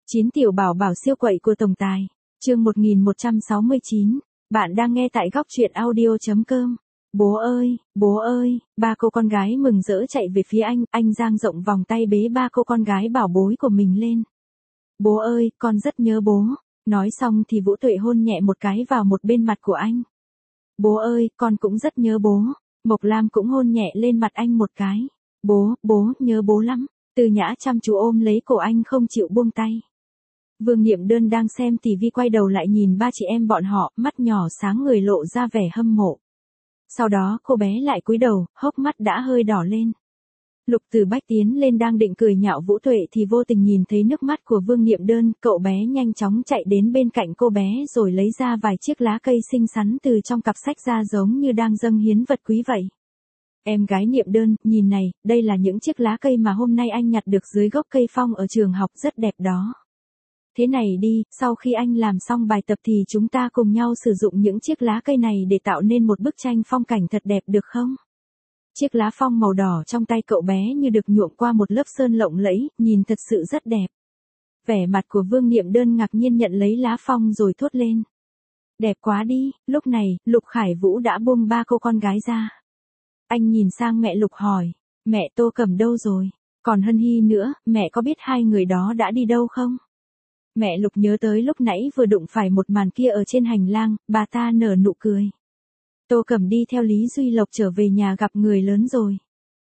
9 tiểu bảo bảo siêu quậy của tổng tài. Chương 1169. Bạn đang nghe tại góc truyện audio.com. Bố ơi, ba cô con gái mừng rỡ chạy về phía anh dang rộng vòng tay bế ba cô con gái bảo bối của mình lên. Bố ơi, con rất nhớ bố. Nói xong thì Vũ Tuệ hôn nhẹ một cái vào một bên mặt của anh. Bố ơi, con cũng rất nhớ bố. Mộc Lam cũng hôn nhẹ lên mặt anh một cái. Bố, nhớ bố lắm. Từ Nhã chăm chú ôm lấy cổ anh không chịu buông tay. Vương Niệm Đơn đang xem tivi quay đầu lại nhìn ba chị em bọn họ, mắt nhỏ sáng người lộ ra vẻ hâm mộ. Sau đó cô bé lại cúi đầu, hốc mắt đã hơi đỏ lên. Lục Tử Bách tiến lên đang định cười nhạo Vũ Tuệ thì vô tình nhìn thấy nước mắt của Vương Niệm Đơn, cậu bé nhanh chóng chạy đến bên cạnh cô bé rồi lấy ra vài chiếc lá cây xinh xắn từ trong cặp sách ra giống như đang dâng hiến vật quý vậy. Em gái Niệm Đơn, nhìn này, đây là những chiếc lá cây mà hôm nay anh nhặt được dưới gốc cây phong ở trường học, rất đẹp đó. Thế này đi, sau khi anh làm xong bài tập thì chúng ta cùng nhau sử dụng những chiếc lá cây này để tạo nên một bức tranh phong cảnh thật đẹp được không? Chiếc lá phong màu đỏ trong tay cậu bé như được nhuộm qua một lớp sơn lộng lẫy, nhìn thật sự rất đẹp. Vẻ mặt của Vương Niệm Đơn ngạc nhiên nhận lấy lá phong rồi thốt lên. Đẹp quá đi. Lúc này, Lục Khải Vũ đã buông ba cô con gái ra. Anh nhìn sang mẹ Lục hỏi, mẹ Tô Cẩm đâu rồi? Còn Hân Hy nữa, mẹ có biết hai người đó đã đi đâu không? Mẹ Lục nhớ tới lúc nãy vừa đụng phải một màn kia ở trên hành lang, bà ta nở nụ cười. Tô Cẩm đi theo Lý Duy Lộc trở về nhà gặp người lớn rồi.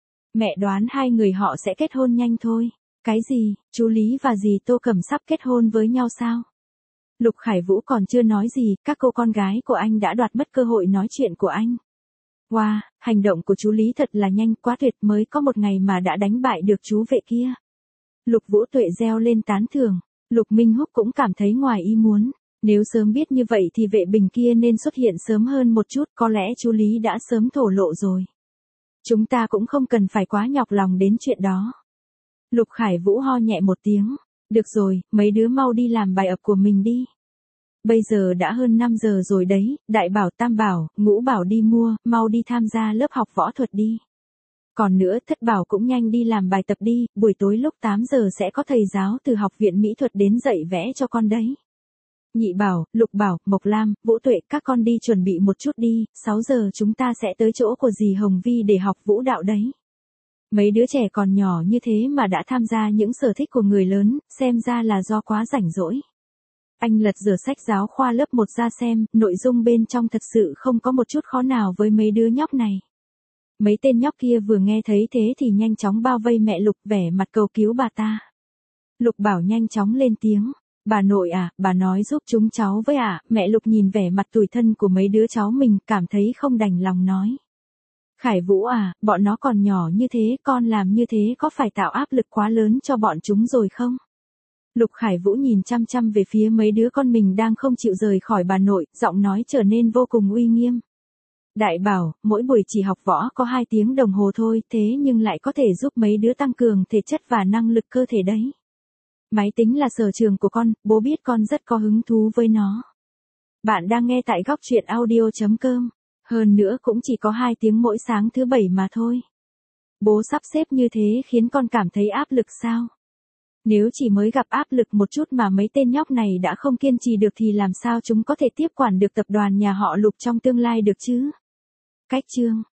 Mẹ đoán hai người họ sẽ kết hôn nhanh thôi. Cái gì, chú Lý và dì Tô Cẩm sắp kết hôn với nhau sao? Lục Khải Vũ còn chưa nói gì, các cô con gái của anh đã đoạt mất cơ hội nói chuyện của anh. Wow, hành động của chú Lý thật là nhanh, quá tuyệt, mới có một ngày mà đã đánh bại được chú vệ kia. Lục Vũ Tuệ reo lên tán thưởng. Lục Minh Húc cũng cảm thấy ngoài ý muốn. Nếu sớm biết như vậy thì vệ bình kia nên xuất hiện sớm hơn một chút, có lẽ chú Lý đã sớm thổ lộ rồi. Chúng ta cũng không cần phải quá nhọc lòng đến chuyện đó. Lục Khải Vũ ho nhẹ một tiếng. Được rồi, mấy đứa mau đi làm bài tập của mình đi. Bây giờ đã hơn 5 giờ rồi đấy, Đại Bảo, Tam Bảo, Ngũ Bảo đi mua, mau đi tham gia lớp học võ thuật đi. Còn nữa, Thất Bảo cũng nhanh đi làm bài tập đi, buổi tối lúc 8 giờ sẽ có thầy giáo từ học viện mỹ thuật đến dạy vẽ cho con đấy. Nhị Bảo, Lục Bảo, Mộc Lam, Vũ Tuệ, các con đi chuẩn bị một chút đi, 6 giờ chúng ta sẽ tới chỗ của dì Hồng Vi để học vũ đạo đấy. Mấy đứa trẻ còn nhỏ như thế mà đã tham gia những sở thích của người lớn, xem ra là do quá rảnh rỗi. Anh lật dở sách giáo khoa lớp 1 ra xem, nội dung bên trong thật sự không có một chút khó nào với mấy đứa nhóc này. Mấy tên nhóc kia vừa nghe thấy thế thì nhanh chóng bao vây mẹ Lục, vẻ mặt cầu cứu bà ta. Lục Bảo nhanh chóng lên tiếng. Bà nội à, bà nói giúp chúng cháu với ạ. Mẹ Lục nhìn vẻ mặt tủi thân của mấy đứa cháu mình, cảm thấy không đành lòng nói. Khải Vũ à, bọn nó còn nhỏ như thế, con làm như thế có phải tạo áp lực quá lớn cho bọn chúng rồi không? Lục Khải Vũ nhìn chăm chăm về phía mấy đứa con mình đang không chịu rời khỏi bà nội, giọng nói trở nên vô cùng uy nghiêm. Đại Bảo, mỗi buổi chỉ học võ có 2 tiếng đồng hồ thôi, thế nhưng lại có thể giúp mấy đứa tăng cường thể chất và năng lực cơ thể đấy. Máy tính là sở trường của con, bố biết con rất có hứng thú với nó. Bạn đang nghe tại góc truyện audio.com. Hơn nữa cũng chỉ có 2 tiếng mỗi sáng thứ 7 mà thôi. Bố sắp xếp như thế khiến con cảm thấy áp lực sao? Nếu chỉ mới gặp áp lực một chút mà mấy tên nhóc này đã không kiên trì được thì làm sao chúng có thể tiếp quản được tập đoàn nhà họ Lục trong tương lai được chứ? Cách chương